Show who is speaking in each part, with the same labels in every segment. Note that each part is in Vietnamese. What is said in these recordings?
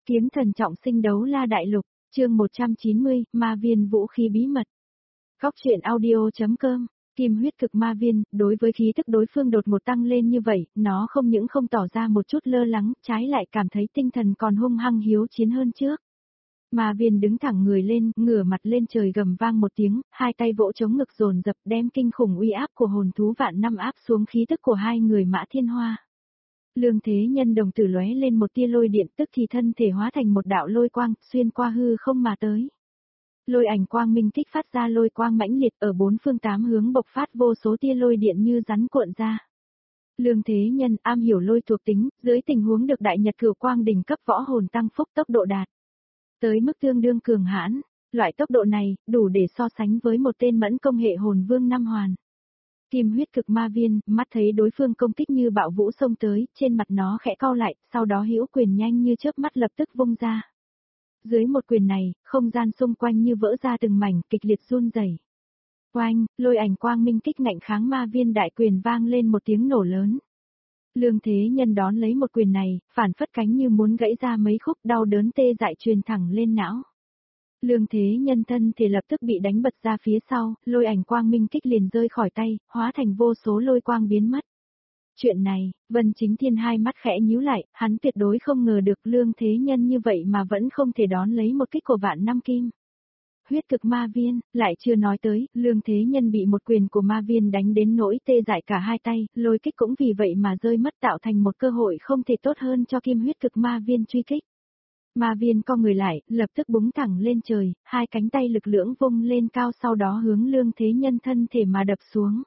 Speaker 1: Kiếm thần trọng sinh đấu la đại lục, chương 190, ma viên vũ khí bí mật. Góc truyện audio.com, kim huyết cực ma viên, đối với khí tức đối phương đột ngột tăng lên như vậy, nó không những không tỏ ra một chút lơ lắng, trái lại cảm thấy tinh thần còn hung hăng hiếu chiến hơn trước. Ma viên đứng thẳng người lên, ngửa mặt lên trời gầm vang một tiếng, hai tay vỗ chống ngực dồn dập đem kinh khủng uy áp của hồn thú vạn năm áp xuống khí tức của hai người Mã Thiên Hoa. Lương Thế Nhân đồng tử lóe lên một tia lôi điện, tức thì thân thể hóa thành một đạo lôi quang, xuyên qua hư không mà tới. Lôi ảnh quang minh kích phát ra lôi quang mãnh liệt ở bốn phương tám hướng bộc phát vô số tia lôi điện như rắn cuộn ra. Lương Thế Nhân am hiểu lôi thuộc tính, dưới tình huống được đại nhật cửu quang đỉnh cấp võ hồn tăng phúc tốc độ đạt tới mức tương đương cường hãn, loại tốc độ này đủ để so sánh với một tên mẫn công hệ hồn vương năm hoàn. Kim huyết cực ma viên, mắt thấy đối phương công kích như bạo vũ xông tới, trên mặt nó khẽ cau lại, sau đó hữu quyền nhanh như chớp mắt lập tức vung ra. Dưới một quyền này, không gian xung quanh như vỡ ra từng mảnh, kịch liệt run rẩy. Oanh, lôi ảnh quang minh kích ngạnh kháng ma viên đại quyền vang lên một tiếng nổ lớn. Lương Thế Nhân đón lấy một quyền này, phản phất cánh như muốn gãy ra mấy khúc, đau đớn tê dại truyền thẳng lên não. Lương Thế Nhân thân thì lập tức bị đánh bật ra phía sau, lôi ảnh quang minh kích liền rơi khỏi tay, hóa thành vô số lôi quang biến mất. Chuyện này, Vân Chính Thiên hai mắt khẽ nhíu lại, hắn tuyệt đối không ngờ được Lương Thế Nhân như vậy mà vẫn không thể đón lấy một kích của vạn năm kim. Huyết cực ma viên, lại chưa nói tới, Lương Thế Nhân bị một quyền của ma viên đánh đến nỗi tê dại cả hai tay, lôi kích cũng vì vậy mà rơi mất, tạo thành một cơ hội không thể tốt hơn cho kim huyết cực ma viên truy kích. Ma viên co người lại, lập tức búng thẳng lên trời, hai cánh tay lực lưỡng vung lên cao, sau đó hướng Lương Thế Nhân thân thể mà đập xuống.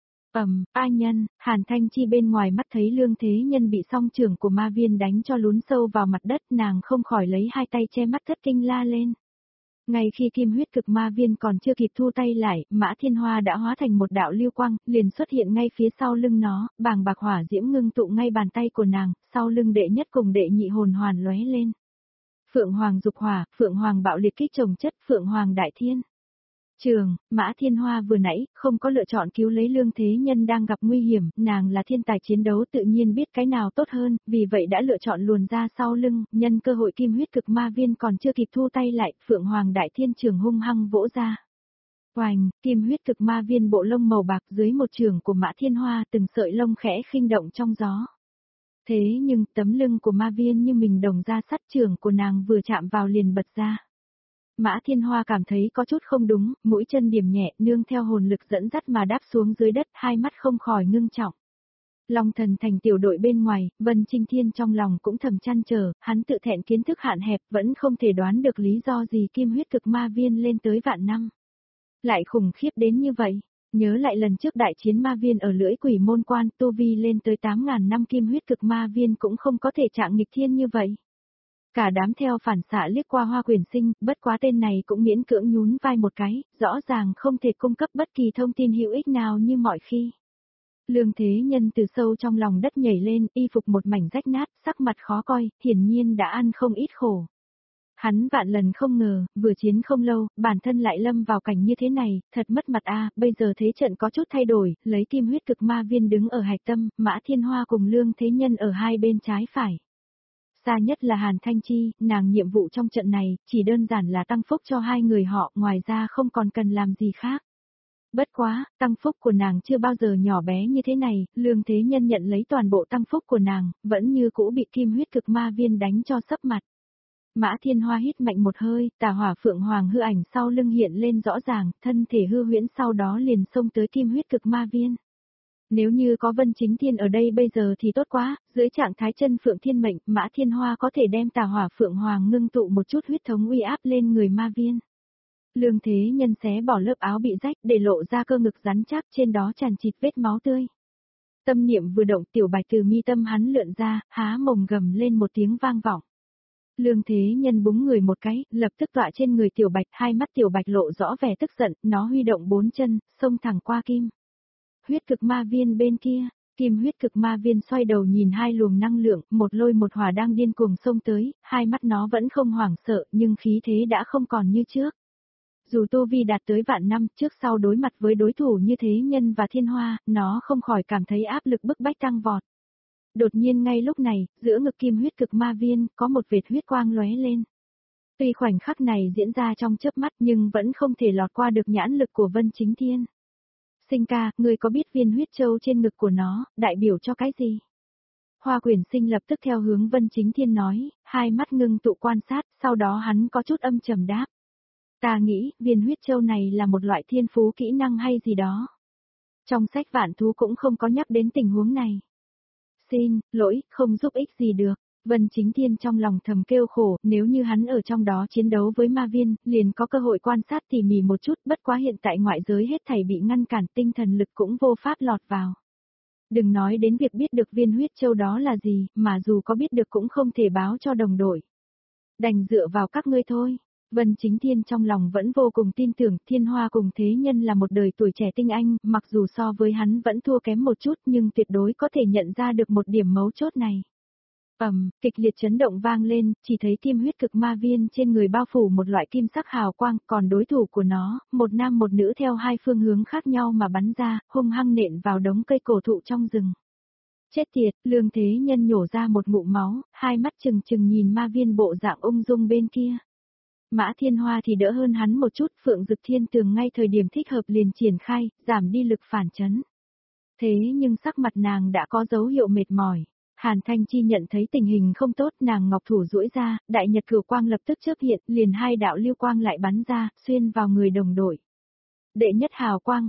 Speaker 1: A nhân, Hàn Thanh Chi bên ngoài mắt thấy Lương Thế Nhân bị song trưởng của ma viên đánh cho lún sâu vào mặt đất, nàng không khỏi lấy hai tay che mắt thất kinh la lên. Ngay khi kim huyết cực ma viên còn chưa kịp thu tay lại, Mã Thiên Hoa đã hóa thành một đạo lưu quang, liền xuất hiện ngay phía sau lưng nó, bàng bạc hỏa diễm ngưng tụ ngay bàn tay của nàng, sau lưng đệ nhất cùng đệ nhị hồn hoàn lóe lên. Phượng Hoàng dục hỏa, Phượng Hoàng bạo liệt kích trồng chất, Phượng Hoàng đại thiên. Mã Thiên Hoa vừa nãy không có lựa chọn cứu lấy Lương Thế Nhân đang gặp nguy hiểm, nàng là thiên tài chiến đấu tự nhiên biết cái nào tốt hơn, vì vậy đã lựa chọn luồn ra sau lưng, nhân cơ hội kim huyết cực ma viên còn chưa kịp thu tay lại, Phượng Hoàng đại thiên trường hung hăng vỗ ra. Oành, kim huyết cực ma viên bộ lông màu bạc dưới một trường của Mã Thiên Hoa, từng sợi lông khẽ khinh động trong gió. Thế nhưng tấm lưng của ma viên như mình đồng ra sắt, trường của nàng vừa chạm vào liền bật ra. Mã Thiên Hoa cảm thấy có chút không đúng, mũi chân điểm nhẹ, nương theo hồn lực dẫn dắt mà đáp xuống dưới đất, hai mắt không khỏi ngưng trọng. Long Thần Thành tiểu đội bên ngoài, Vân Trinh Thiên trong lòng cũng thầm chăn trở, hắn tự thẹn kiến thức hạn hẹp, vẫn không thể đoán được lý do gì kim huyết cực ma viên lên tới vạn năm. Lại khủng khiếp đến như vậy, nhớ lại lần trước đại chiến ma viên ở lưỡi quỷ môn quan, tu vi lên tới 8.000 năm kim huyết cực ma viên cũng không có thể trạng nghịch thiên như vậy. Cả đám theo phản xạ liếc qua Hoa Quyền Sinh, bất quá tên này cũng miễn cưỡng nhún vai một cái, rõ ràng không thể cung cấp bất kỳ thông tin hữu ích nào như mọi khi. Lương Thế Nhân từ sâu trong lòng đất nhảy lên, y phục một mảnh rách nát, sắc mặt khó coi, hiển nhiên đã ăn không ít khổ. Hắn vạn lần không ngờ, vừa chiến không lâu, bản thân lại lâm vào cảnh như thế này, thật mất mặt a. Bây giờ thế trận có chút thay đổi, lấy kim huyết cực ma viên đứng ở hạch tâm, Mã Thiên Hoa cùng Lương Thế Nhân ở hai bên trái phải. Xa nhất là Hàn Thanh Chi, nàng nhiệm vụ trong trận này, chỉ đơn giản là tăng phúc cho hai người họ, ngoài ra không còn cần làm gì khác. Bất quá, tăng phúc của nàng chưa bao giờ nhỏ bé như thế này, Lương Thế Nhân nhận lấy toàn bộ tăng phúc của nàng, vẫn như cũ bị kim huyết cực ma viên đánh cho sấp mặt. Mã Thiên Hoa hít mạnh một hơi, tà hỏa Phượng Hoàng hư ảnh sau lưng hiện lên rõ ràng, thân thể hư huyễn sau đó liền xông tới kim huyết cực ma viên. Nếu như có Vân Chính Thiên ở đây bây giờ thì tốt quá, dưới trạng thái chân Phượng Thiên mệnh, Mã Thiên Hoa có thể đem tà hỏa Phượng Hoàng ngưng tụ một chút huyết thống uy áp lên người ma viên. Lương Thế Nhân xé bỏ lớp áo bị rách để lộ ra cơ ngực rắn chắc, trên đó tràn chịt vết máu tươi. Tâm niệm vừa động, tiểu bạch từ mi tâm hắn lượn ra, há mồm gầm lên một tiếng vang vọng. Lương Thế Nhân búng người một cái, lập tức tọa trên người tiểu bạch, hai mắt tiểu bạch lộ rõ vẻ tức giận, nó huy động bốn chân, xông thẳng qua kim huyết cực ma viên bên kia. Kim huyết cực ma viên xoay đầu nhìn hai luồng năng lượng, một lôi một hỏa đang điên cuồng xông tới, hai mắt nó vẫn không hoảng sợ, nhưng khí thế đã không còn như trước. Dù tu vi đạt tới vạn năm, trước sau đối mặt với đối thủ như Thế Nhân và Thiên Hoa, nó không khỏi cảm thấy áp lực bức bách tăng vọt. Đột nhiên ngay lúc này, giữa ngực kim huyết cực ma viên, có một vệt huyết quang lóe lên. Tuy khoảnh khắc này diễn ra trong chớp mắt nhưng vẫn không thể lọt qua được nhãn lực của Vân Chính Thiên. Sinh ca, ngươi có biết viên huyết châu trên ngực của nó, đại biểu cho cái gì? Hoa Quyển Sinh lập tức theo hướng Vân Chính Thiên nói, hai mắt ngưng tụ quan sát, sau đó hắn có chút âm trầm đáp. Ta nghĩ, viên huyết châu này là một loại thiên phú kỹ năng hay gì đó. Trong sách vạn thú cũng không có nhắc đến tình huống này. Xin, lỗi, không giúp ích gì được. Vân Chính Thiên trong lòng thầm kêu khổ, nếu như hắn ở trong đó chiến đấu với ma viên, liền có cơ hội quan sát tỉ mỉ một chút, bất quá hiện tại ngoại giới hết thảy bị ngăn cản, tinh thần lực cũng vô pháp lọt vào. Đừng nói đến việc biết được viên huyết châu đó là gì, mà dù có biết được cũng không thể báo cho đồng đội. Đành dựa vào các ngươi thôi. Vân Chính Thiên trong lòng vẫn vô cùng tin tưởng Thiên Hoa cùng Thế Nhân là một đời tuổi trẻ tinh anh, mặc dù so với hắn vẫn thua kém một chút nhưng tuyệt đối có thể nhận ra được một điểm mấu chốt này. Kịch liệt chấn động vang lên, chỉ thấy kim huyết cực ma viên trên người bao phủ một loại kim sắc hào quang, còn đối thủ của nó, một nam một nữ theo hai phương hướng khác nhau mà bắn ra, hung hăng nện vào đống cây cổ thụ trong rừng. Chết tiệt, Lương Thế Nhân nhổ ra một ngụm máu, hai mắt trừng trừng nhìn ma viên bộ dạng ung dung bên kia. Mã Thiên Hoa thì đỡ hơn hắn một chút, Phượng Dực Thiên Tường ngay thời điểm thích hợp liền triển khai, giảm đi lực phản chấn. Thế nhưng sắc mặt nàng đã có dấu hiệu mệt mỏi. Hàn Thanh Chi nhận thấy tình hình không tốt, nàng ngọc thủ duỗi ra, đại nhật cửu quang lập tức chớp hiện, liền hai đạo lưu quang lại bắn ra, xuyên vào người đồng đội. Đệ nhất hào quang,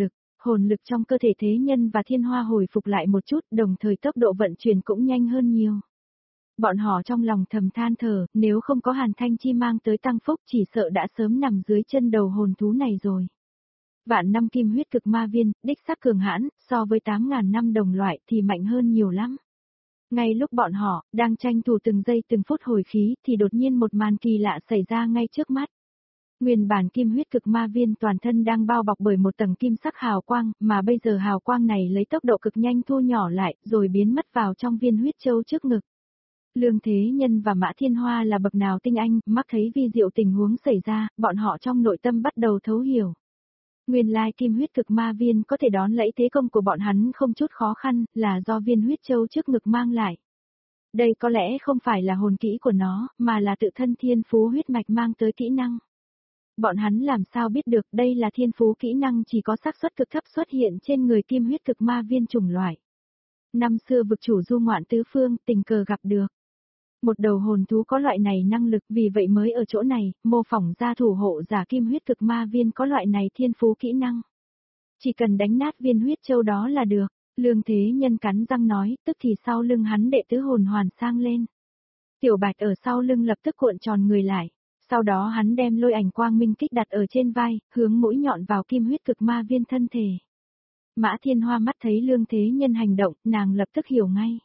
Speaker 1: hồn lực trong cơ thể Thế Nhân và Thiên Hoa hồi phục lại một chút, đồng thời tốc độ vận chuyển cũng nhanh hơn nhiều. Bọn họ trong lòng thầm than thở, nếu không có Hàn Thanh Chi mang tới tăng phúc chỉ sợ đã sớm nằm dưới chân đầu hồn thú này rồi. Vạn năm kim huyết cực ma viên, đích xác cường hãn, so với 8.000 năm đồng loại thì mạnh hơn nhiều lắm. Ngay lúc bọn họ đang tranh thủ từng giây từng phút hồi khí thì đột nhiên một màn kỳ lạ xảy ra ngay trước mắt. Nguyên bản kim huyết cực ma viên toàn thân đang bao bọc bởi một tầng kim sắc hào quang, mà bây giờ hào quang này lấy tốc độ cực nhanh thu nhỏ lại rồi biến mất vào trong viên huyết châu trước ngực. Lương Thế Nhân và Mã Thiên Hoa là bậc nào tinh anh, mắt thấy vi diệu tình huống xảy ra, bọn họ trong nội tâm bắt đầu thấu hiểu. Nguyên lai kim huyết cực ma viên có thể đón lấy thế công của bọn hắn không chút khó khăn, là do viên huyết châu trước ngực mang lại. Đây có lẽ không phải là hồn kỹ của nó, mà là tự thân thiên phú huyết mạch mang tới kỹ năng. Bọn hắn làm sao biết được đây là thiên phú kỹ năng chỉ có xác suất cực thấp xuất hiện trên người kim huyết cực ma viên chủng loại. Năm xưa vực chủ du ngoạn tứ phương, tình cờ gặp được. Một đầu hồn thú có loại này năng lực, vì vậy mới ở chỗ này, mô phỏng ra thủ hộ giả kim huyết cực ma viên có loại này thiên phú kỹ năng. Chỉ cần đánh nát viên huyết châu đó là được, Lương Thế Nhân cắn răng nói, tức thì sau lưng hắn đệ tứ hồn hoàn sang lên. Tiểu Bạch ở sau lưng lập tức cuộn tròn người lại, sau đó hắn đem lôi ảnh quang minh kích đặt ở trên vai, hướng mũi nhọn vào kim huyết cực ma viên thân thể. Mã Thiên Hoa mắt thấy Lương Thế Nhân hành động, nàng lập tức hiểu ngay.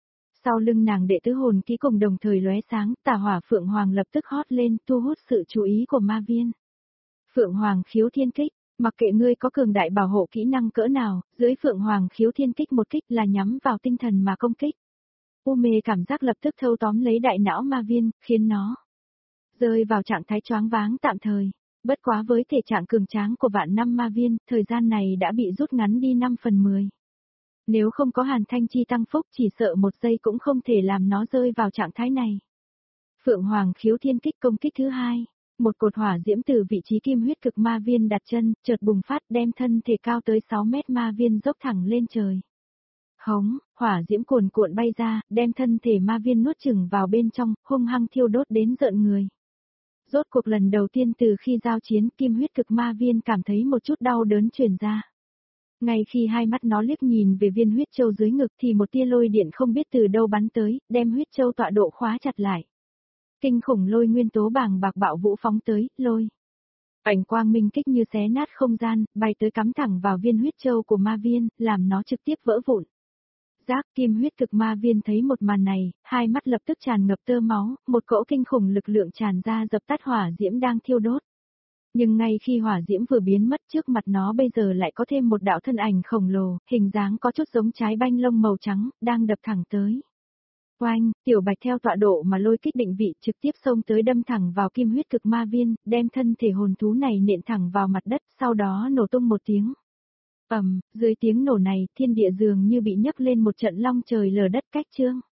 Speaker 1: Sau lưng nàng đệ tứ hồn ký cùng đồng thời lóe sáng, Tà Hỏa Phượng Hoàng lập tức hót lên, thu hút sự chú ý của ma viên. Phượng Hoàng khiếu thiên kích, mặc kệ ngươi có cường đại bảo hộ kỹ năng cỡ nào, dưới Phượng Hoàng khiếu thiên kích một kích là nhắm vào tinh thần mà công kích. U mê cảm giác lập tức thâu tóm lấy đại não ma viên, khiến nó rơi vào trạng thái choáng váng tạm thời. Bất quá với thể trạng cường tráng của vạn năm ma viên, thời gian này đã bị rút ngắn đi 5/10. Nếu không có Hàn Thanh Chi tăng phúc chỉ sợ một giây cũng không thể làm nó rơi vào trạng thái này. Phượng Hoàng khiếu thiên kích công kích thứ hai. Một cột hỏa diễm từ vị trí kim huyết cực ma viên đặt chân, chợt bùng phát đem thân thể cao tới 6 mét ma viên dốc thẳng lên trời. Hống, hỏa diễm cuồn cuộn bay ra, đem thân thể ma viên nuốt chửng vào bên trong, hung hăng thiêu đốt đến rợn người. Rốt cuộc lần đầu tiên từ khi giao chiến, kim huyết cực ma viên cảm thấy một chút đau đớn truyền ra. Ngay khi hai mắt nó liếc nhìn về viên huyết châu dưới ngực thì một tia lôi điện không biết từ đâu bắn tới, đem huyết châu tọa độ khóa chặt lại. Kinh khủng lôi nguyên tố bàng bạc bạo vũ phóng tới, lôi. Ảnh quang minh kích như xé nát không gian, bay tới cắm thẳng vào viên huyết châu của ma viên, làm nó trực tiếp vỡ vụn. Giác kim huyết cực ma viên thấy một màn này, hai mắt lập tức tràn ngập tơ máu, một cỗ kinh khủng lực lượng tràn ra dập tắt hỏa diễm đang thiêu đốt. Nhưng ngay khi hỏa diễm vừa biến mất trước mặt nó bây giờ lại có thêm một đạo thân ảnh khổng lồ, hình dáng có chút giống trái banh lông màu trắng, đang đập thẳng tới. Oanh, Tiểu Bạch theo tọa độ mà lôi kích định vị trực tiếp xông tới đâm thẳng vào kim huyết cực ma viên, đem thân thể hồn thú này nện thẳng vào mặt đất, sau đó nổ tung một tiếng. Dưới tiếng nổ này, thiên địa dường như bị nhấc lên một trận long trời lở đất cách trương.